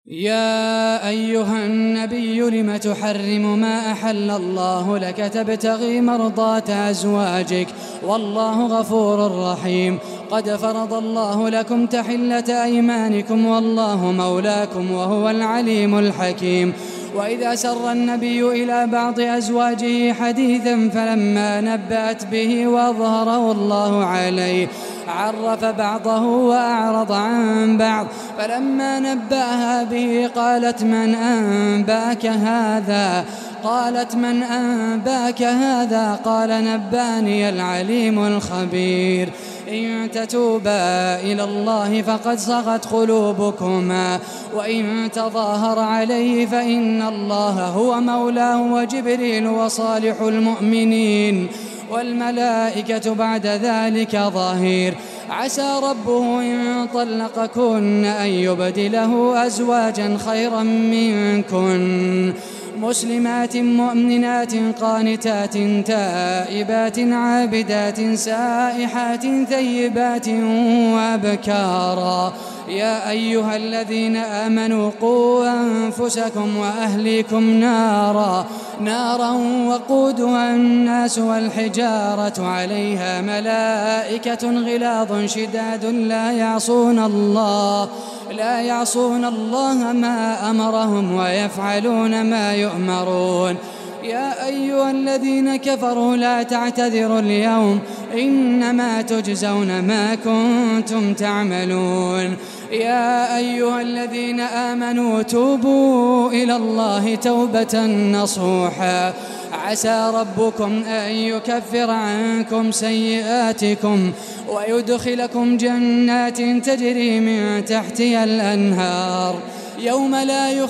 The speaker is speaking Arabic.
يا أيها النبي لم تحرم ما أحل الله لك تبتغي مرضات أزواجك والله غفور رحيم. قد فرض الله لكم تحلة أيمانكم والله مولاكم وهو العليم الحكيم. وإذا سر النبي إلى بعض أزواجه حديثا فلما نبأت به وأظهره الله عليه عرف بعضه وأعرض عن بعض، فلما نبأها به قالت من أنباك هذا؟ قال نبأني العليم الخبير. إن تتوبا إلى الله فقد صغت قلوبكما وإن تظاهر عليه فإن الله هو مولاه وجبريل وصالح المؤمنين والملائكة بعد ذلك ظهير. عسى ربه إن طلقكن أن يبدله أزواجا خيرا منكن مسلمات مؤمنات قانتات تائبات عابدات سائحات ثيبات وأبكارا. يا أيها الذين آمنوا قوا أنفسكم وأهليكم نارا وقودها الناس والحجارة عليها ملائكة غلاظ شداد لا يعصون الله ما أمرهم ويفعلون ما يؤمرون. يا أيها الذين كفروا لا تعتذروا اليوم إنما تجزون ما كنتم تعملون. يا أيها الذين آمنوا توبوا إلى الله توبة نصوحا عسى ربكم أن يكفر عنكم سيئاتكم ويدخلكم جنات تجري من تحتها الأنهار يوم لا